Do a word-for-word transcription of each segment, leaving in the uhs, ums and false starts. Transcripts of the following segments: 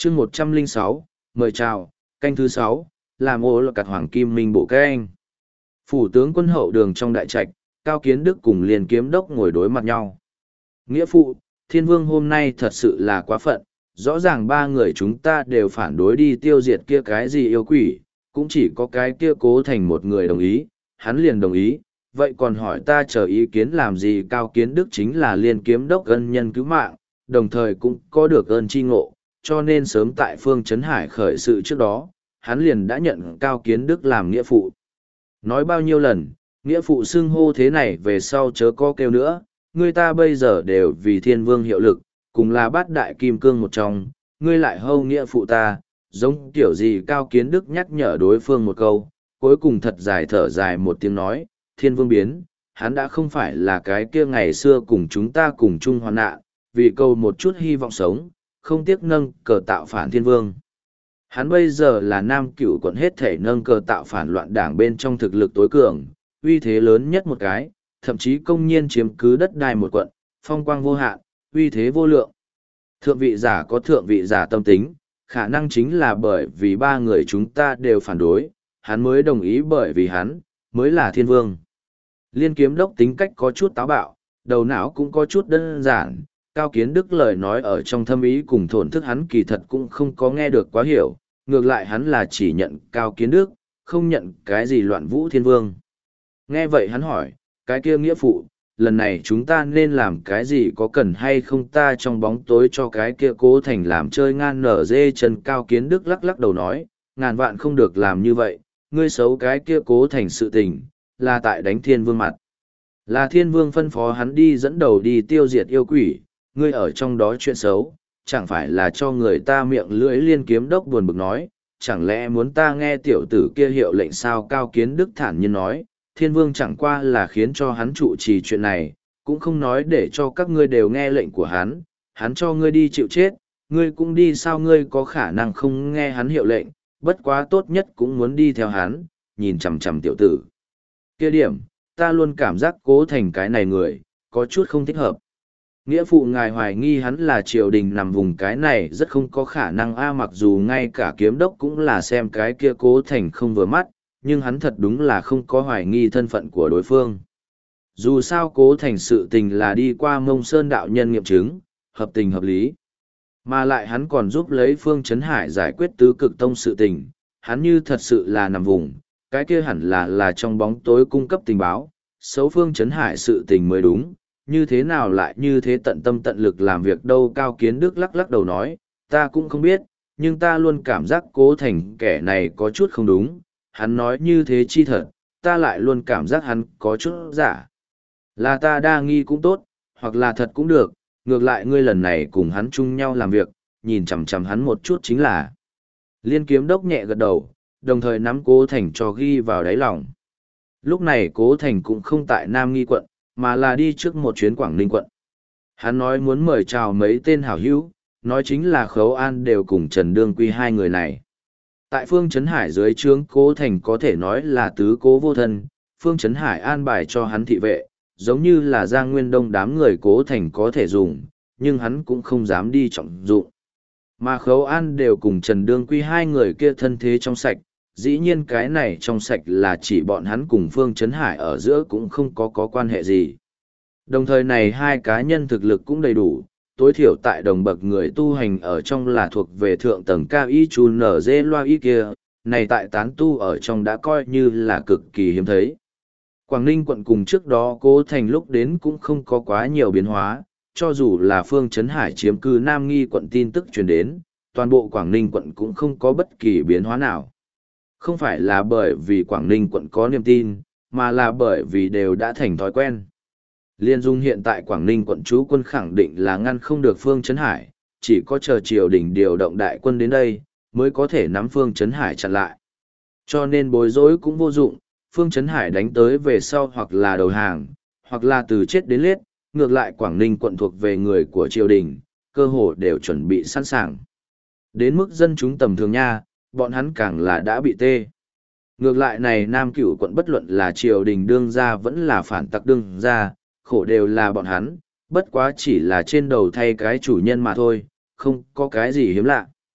chương một trăm lẻ sáu, mời chào, canh thứ sáu, làm ô là cặt hoàng kim minh bộ canh. Phủ tướng quân hậu đường trong đại trạch, Cao Kiến Đức cùng Liên Kiếm Đốc ngồi đối mặt nhau. Nghĩa phụ, Thiên Vương hôm nay thật sự là quá phận, rõ ràng ba người chúng ta đều phản đối đi tiêu diệt kia cái gì yêu quỷ, cũng chỉ có cái kia Cố Thành một người đồng ý, hắn liền đồng ý, vậy còn hỏi ta chờ ý kiến làm gì? Cao Kiến Đức chính là Liên Kiếm Đốc ân nhân cứu mạng, đồng thời cũng có được ơn chi ngộ, cho nên sớm tại Phương Trấn Hải khởi sự trước đó, hắn liền đã nhận Cao Kiến Đức làm nghĩa phụ. Nói bao nhiêu lần, nghĩa phụ xưng hô thế này về sau chớ có kêu nữa, người ta bây giờ đều vì Thiên Vương hiệu lực, cùng là bát đại kim cương một trong, ngươi lại hâu nghĩa phụ ta, giống kiểu gì? Cao Kiến Đức nhắc nhở đối phương một câu, cuối cùng thật dài thở dài một tiếng nói, Thiên Vương biến, hắn đã không phải là cái kia ngày xưa cùng chúng ta cùng chung hoạn nạn, vì câu một chút hy vọng sống, không tiếc nâng cờ tạo phản Thiên Vương. Hắn bây giờ là Nam Cửu quận hết thể nâng cờ tạo phản loạn đảng bên trong thực lực tối cường, uy thế lớn nhất một cái, thậm chí công nhiên chiếm cứ đất đai một quận, phong quang vô hạn, uy thế vô lượng. Thượng vị giả có thượng vị giả tâm tính, khả năng chính là bởi vì ba người chúng ta đều phản đối, hắn mới đồng ý, bởi vì hắn mới là Thiên Vương. Liên Kiếm Đốc tính cách có chút táo bạo, đầu não cũng có chút đơn giản, Cao Kiến Đức lời nói ở trong thâm ý cùng thổn thức hắn kỳ thật cũng không có nghe được quá hiểu, ngược lại hắn là chỉ nhận Cao Kiến Đức, không nhận cái gì Loạn Vũ Thiên Vương. Nghe vậy hắn hỏi, cái kia nghĩa phụ, lần này chúng ta nên làm cái gì, có cần hay không ta trong bóng tối cho cái kia Cố Thành làm chơi ngan nở dê chân? Cao Kiến Đức lắc lắc đầu nói, ngàn vạn không được làm như vậy, ngươi xấu cái kia Cố Thành sự tình, là tại đánh Thiên Vương mặt. Là Thiên Vương phân phó hắn đi dẫn đầu đi tiêu diệt yêu quỷ, ngươi ở trong đó chuyện xấu, chẳng phải là cho người ta miệng lưỡi? Liên Kiếm Đốc buồn bực nói, chẳng lẽ muốn ta nghe tiểu tử kia hiệu lệnh sao? Cao Kiến Đức thản nhiên nói, Thiên Vương chẳng qua là khiến cho hắn trụ trì chuyện này, cũng không nói để cho các ngươi đều nghe lệnh của hắn, hắn cho ngươi đi chịu chết, ngươi cũng đi sao? Ngươi có khả năng không nghe hắn hiệu lệnh, bất quá tốt nhất cũng muốn đi theo hắn, nhìn chằm chằm tiểu tử kia điểm, ta luôn cảm giác Cố Thành cái này người, có chút không thích hợp. Nghĩa phụ ngài hoài nghi hắn là triều đình nằm vùng, cái này rất không có khả năng a. Mặc dù ngay cả Kiếm Đốc cũng là xem cái kia Cố Thành không vừa mắt, nhưng hắn thật đúng là không có hoài nghi thân phận của đối phương. Dù sao Cố Thành sự tình là đi qua Mông Sơn đạo nhân nghiệm chứng, hợp tình hợp lý. Mà lại hắn còn giúp lấy Phương Trấn Hải giải quyết tứ cực tông sự tình, hắn như thật sự là nằm vùng, cái kia hẳn là là trong bóng tối cung cấp tình báo, xấu Phương Trấn Hải sự tình mới đúng, như thế nào lại như thế tận tâm tận lực làm việc đâu? Cao Kiến Đức lắc lắc đầu nói, ta cũng không biết, nhưng ta luôn cảm giác Cố Thành kẻ này có chút không đúng, hắn nói như thế chi thật, ta lại luôn cảm giác hắn có chút giả. Là ta đa nghi cũng tốt, hoặc là thật cũng được, ngược lại ngươi lần này cùng hắn chung nhau làm việc, nhìn chằm chằm hắn một chút chính là. Liên Kiếm Đốc nhẹ gật đầu, đồng thời nắm Cố Thành cho ghi vào đáy lòng. Lúc này Cố Thành cũng không tại Nam Nghi quận, mà là đi trước một chuyến Quảng Ninh quận. Hắn nói muốn mời chào mấy tên hảo hữu, nói chính là Khấu An đều cùng Trần Đương Quy hai người này. Tại Phương Trấn Hải dưới trướng Cố Thành có thể nói là tứ cố vô thân, Phương Trấn Hải an bài cho hắn thị vệ, giống như là Giang Nguyên Đông đám người Cố Thành có thể dùng, nhưng hắn cũng không dám đi trọng dụng. Mà Khấu An đều cùng Trần Đương Quy hai người kia thân thế trong sạch, dĩ nhiên cái này trong sạch là chỉ bọn hắn cùng Phương Trấn Hải ở giữa cũng không có có quan hệ gì. Đồng thời này hai cá nhân thực lực cũng đầy đủ, tối thiểu tại đồng bậc người tu hành ở trong là thuộc về thượng tầng cao y chu nở dê loa y kia, này tại tán tu ở trong đã coi như là cực kỳ hiếm thấy. Quảng Ninh quận cùng trước đó Cố Thành lúc đến cũng không có quá nhiều biến hóa, cho dù là Phương Trấn Hải chiếm cư Nam Nghi quận tin tức truyền đến, toàn bộ Quảng Ninh quận cũng không có bất kỳ biến hóa nào. Không phải là bởi vì Quảng Ninh quận có niềm tin, mà là bởi vì đều đã thành thói quen. Liên Dung hiện tại Quảng Ninh quận trú quân khẳng định là ngăn không được Phương Trấn Hải, chỉ có chờ triều đình điều động đại quân đến đây, mới có thể nắm Phương Trấn Hải chặn lại. Cho nên bối rối cũng vô dụng, Phương Trấn Hải đánh tới về sau hoặc là đầu hàng, hoặc là từ chết đến liết, ngược lại Quảng Ninh quận thuộc về người của triều đình, cơ hồ đều chuẩn bị sẵn sàng. Đến mức dân chúng tầm thường nha, bọn hắn càng là đã bị tê. Ngược lại này Nam Cửu quận bất luận là triều đình đương gia vẫn là phản tặc đương gia, khổ đều là bọn hắn, bất quá chỉ là trên đầu thay cái chủ nhân mà thôi, không có cái gì hiếm lạ.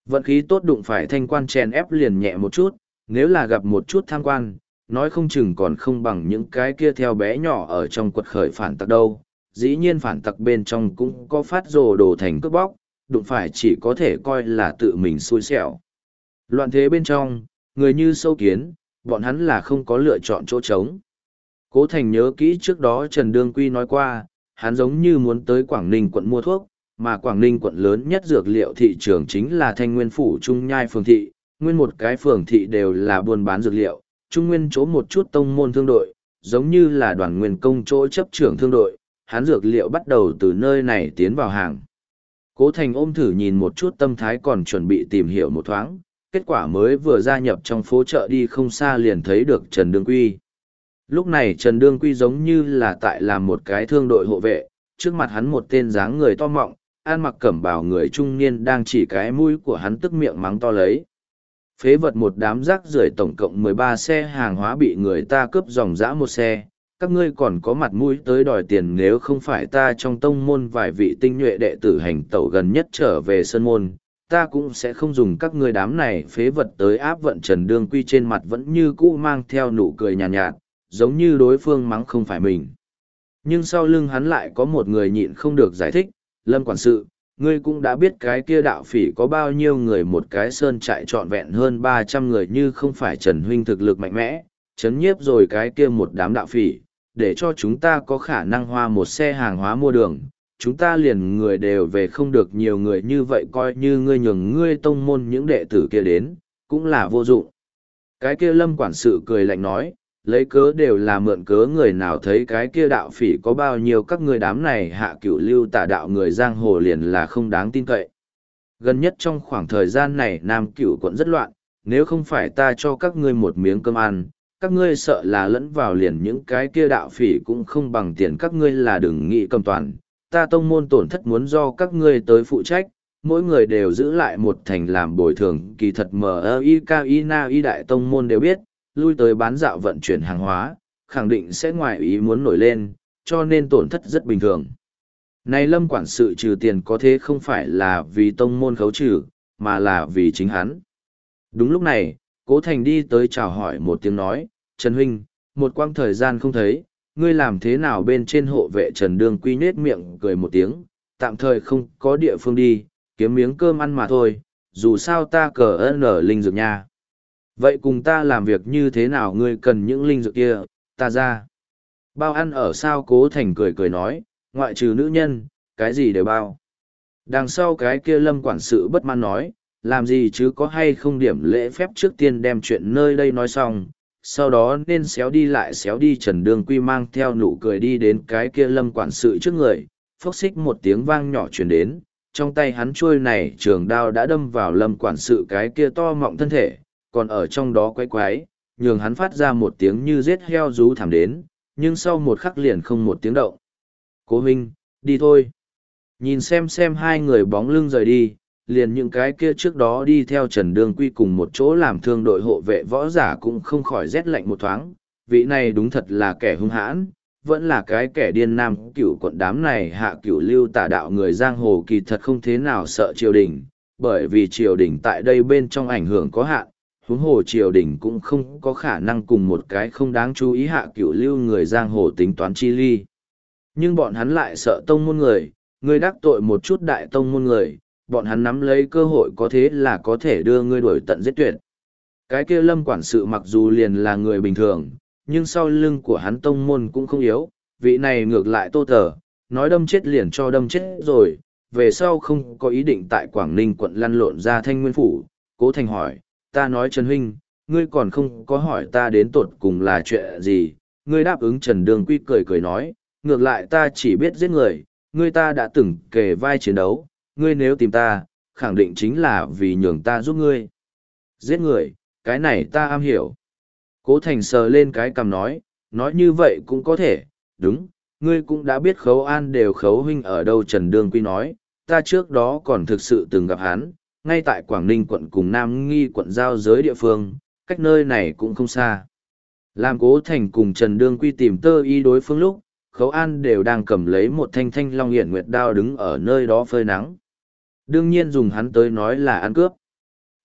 Vận khí tốt đụng phải thanh quan chèn ép liền nhẹ một chút, nếu là gặp một chút tham quan, nói không chừng còn không bằng những cái kia theo bé nhỏ ở trong quật khởi phản tặc đâu. Dĩ nhiên phản tặc bên trong cũng có phát rồ đồ thành cướp bóc, đụng phải chỉ có thể coi là tự mình xui xẻo. Loạn thế bên trong, người như sâu kiến, bọn hắn là không có lựa chọn chỗ trống. Cố Thành nhớ kỹ trước đó Trần Đương Quy nói qua, hắn giống như muốn tới Quảng Ninh quận mua thuốc, mà Quảng Ninh quận lớn nhất dược liệu thị trường chính là Thanh Nguyên Phủ Trung Nhai Phường Thị, nguyên một cái phường thị đều là buôn bán dược liệu, Trung Nguyên chỗ một chút tông môn thương đội, giống như là đoàn nguyên công chỗ chấp trưởng thương đội, hắn dược liệu bắt đầu từ nơi này tiến vào hàng. Cố Thành ôm thử nhìn một chút tâm thái còn chuẩn bị tìm hiểu một thoáng, kết quả mới vừa gia nhập trong phố chợ đi không xa liền thấy được Trần Đương Quy. Lúc này Trần Đương Quy giống như là tại làm một cái thương đội hộ vệ, trước mặt hắn một tên dáng người to mọng, ăn mặc cẩm bào người trung niên đang chỉ cái mũi của hắn tức miệng mắng to lấy. Phế vật một đám rác rưởi, tổng cộng mười ba xe hàng hóa bị người ta cướp dòng dã một xe, các ngươi còn có mặt mũi tới đòi tiền, nếu không phải ta trong tông môn vài vị tinh nhuệ đệ tử hành tẩu gần nhất trở về sơn môn, ta cũng sẽ không dùng các ngươi đám này phế vật tới áp vận. Trần Đương Quy trên mặt vẫn như cũ mang theo nụ cười nhàn nhạt, nhạt, giống như đối phương mắng không phải mình. Nhưng sau lưng hắn lại có một người nhịn không được giải thích, Lâm quản sự, ngươi cũng đã biết cái kia đạo phỉ có bao nhiêu người, một cái sơn trại trọn vẹn hơn ba trăm người, như không phải Trần huynh thực lực mạnh mẽ, chấn nhiếp rồi cái kia một đám đạo phỉ, để cho chúng ta có khả năng hoa một xe hàng hóa mua đường, chúng ta liền người đều về không được, nhiều người như vậy coi như ngươi nhường ngươi tông môn những đệ tử kia đến, cũng là vô dụng. Cái kia Lâm quản sự cười lạnh nói, lấy cớ đều là mượn cớ, người nào thấy cái kia đạo phỉ có bao nhiêu, các ngươi đám này hạ cửu lưu tả đạo người giang hồ liền là không đáng tin cậy. Gần nhất trong khoảng thời gian này Nam Cửu quận rất loạn, nếu không phải ta cho các ngươi một miếng cơm ăn, các ngươi sợ là lẫn vào liền những cái kia đạo phỉ cũng không bằng tiền, các ngươi là đừng nghĩ cầm toàn, ta tông môn tổn thất muốn do các ngươi tới phụ trách, mỗi người đều giữ lại một thành làm bồi thường. Kỳ thật M I K I N A Y đại tông môn đều biết, lui tới bán dạo vận chuyển hàng hóa, khẳng định sẽ ngoài ý muốn nổi lên, cho nên tổn thất rất bình thường. Này Lâm quản sự trừ tiền có thế không phải là vì tông môn khấu trừ, mà là vì chính hắn. Đúng lúc này, Cố Thành đi tới chào hỏi một tiếng nói, Trần huynh, một quãng thời gian không thấy, ngươi làm thế nào bên trên hộ vệ? Trần Đương Quy nết miệng cười một tiếng, tạm thời không có địa phương đi, kiếm miếng cơm ăn mà thôi, dù sao ta cờ ơn ở linh dược nha. Vậy cùng ta làm việc như thế nào? Ngươi cần những linh dược kia, ta ra. Bao ăn ở sao? Cố Thành cười cười nói, ngoại trừ nữ nhân, cái gì đều bao. Đằng sau cái kia Lâm quản sự bất mãn nói, làm gì chứ, có hay không điểm lễ phép, trước tiên đem chuyện nơi đây nói xong, sau đó nên xéo đi lại xéo đi. Trần Đương Quy mang theo nụ cười đi đến cái kia Lâm quản sự trước người, phốc xích một tiếng vang nhỏ truyền đến, trong tay hắn chuôi này trường đao đã đâm vào Lâm quản sự cái kia to mọng thân thể, còn ở trong đó quay quái, nhường hắn phát ra một tiếng như giết heo rú thảm đến, nhưng sau một khắc liền không một tiếng động. Cố huynh, đi thôi. Nhìn xem xem hai người bóng lưng rời đi, liền những cái kia trước đó đi theo Trần Đương Quy cùng một chỗ làm thương đội hộ vệ võ giả cũng không khỏi rét lạnh một thoáng, vị này đúng thật là kẻ hung hãn, vẫn là cái kẻ điên. Nam Cửu quận đám này hạ cửu lưu tả đạo người giang hồ kỳ thật không thế nào sợ triều đình, bởi vì triều đình tại đây bên trong ảnh hưởng có hạn, huống hồ triều đình cũng không có khả năng cùng một cái không đáng chú ý hạ cửu lưu người giang hồ tính toán chi ly. Nhưng bọn hắn lại sợ tông môn người, người đắc tội một chút đại tông môn người, bọn hắn nắm lấy cơ hội có thế là có thể đưa ngươi đuổi tận giết tuyệt. Cái kia Lâm quản sự mặc dù liền là người bình thường, nhưng sau lưng của hắn tông môn cũng không yếu, vị này ngược lại Tô Tờ, nói đâm chết liền cho đâm chết rồi, về sau không có ý định tại Quảng Ninh quận lăn lộn ra Thanh Nguyên Phủ. Cố Thành hỏi, ta nói Trần huynh, ngươi còn không có hỏi ta đến tột cùng là chuyện gì, ngươi đáp ứng. Trần Đương Quy cười cười nói, ngược lại ta chỉ biết giết người, ngươi ta đã từng kề vai chiến đấu, ngươi nếu tìm ta, khẳng định chính là vì nhường ta giúp ngươi. Giết người, cái này ta am hiểu. Cố Thành sờ lên cái cằm nói, nói như vậy cũng có thể, đúng, ngươi cũng đã biết Khấu An đều Khấu huynh ở đâu. Trần Đương Quy nói, ta trước đó còn thực sự từng gặp hắn, ngay tại Quảng Ninh quận cùng Nam Nghi quận giao giới địa phương, cách nơi này cũng không xa. Làm Cố Thành cùng Trần Đương Quy tìm tơ y đối phương lúc, Khấu An đều đang cầm lấy một thanh thanh long hiển nguyệt đao đứng ở nơi đó phơi nắng. Đương nhiên dùng hắn tới nói là ăn cướp.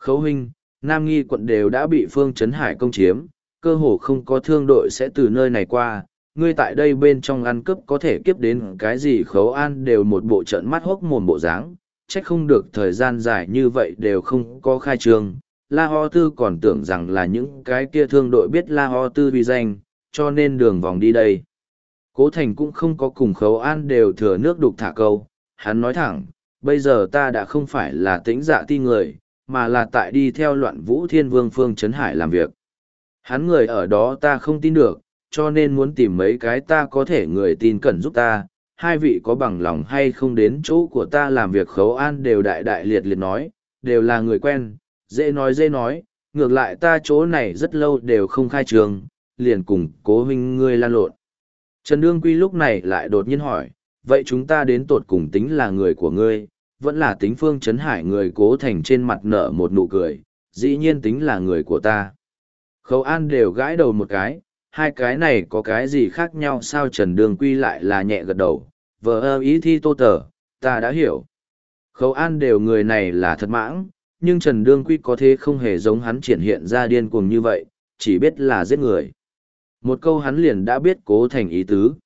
Khấu huynh, Nam Nghi quận đều đã bị Phương Trấn Hải công chiếm, cơ hồ không có thương đội sẽ từ nơi này qua, ngươi tại đây bên trong ăn cướp có thể kiếp đến cái gì. Khấu An đều một bộ trận mắt hốc mồm bộ dáng, trách không được thời gian dài như vậy đều không có khai trương. La Ho Tư còn tưởng rằng là những cái kia thương đội biết La Ho Tư uy danh, cho nên đường vòng đi đây. Cố Thành cũng không có cùng Khấu An đều thừa nước đục thả câu, hắn nói thẳng, bây giờ ta đã không phải là tĩnh dạ ti người, mà là tại đi theo loạn vũ thiên vương Phương Trấn Hải làm việc. Hắn người ở đó ta không tin được, cho nên muốn tìm mấy cái ta có thể người tin cẩn giúp ta, hai vị có bằng lòng hay không đến chỗ của ta làm việc. Khấu An đều đại đại liệt liệt nói, đều là người quen, dễ nói dễ nói, ngược lại ta chỗ này rất lâu đều không khai trường, liền cùng Cố huynh ngươi lan lộn. Trần Đương Quy lúc này lại đột nhiên hỏi, vậy chúng ta đến tột cùng tính là người của ngươi, vẫn là tính Phương Trấn Hải? Người Cố Thành trên mặt nở một nụ cười, dĩ nhiên tính là người của ta. Khấu An đều gãi đầu một cái, hai cái này có cái gì khác nhau sao? Trần Đương Quy lại là nhẹ gật đầu, vờ ơ ý thi tô tờ, ta đã hiểu. Khấu An đều người này là thật mãng, nhưng Trần Đương Quy có thế không hề giống hắn triển hiện ra điên cuồng như vậy, chỉ biết là giết người. Một câu hắn liền đã biết Cố Thành ý tứ.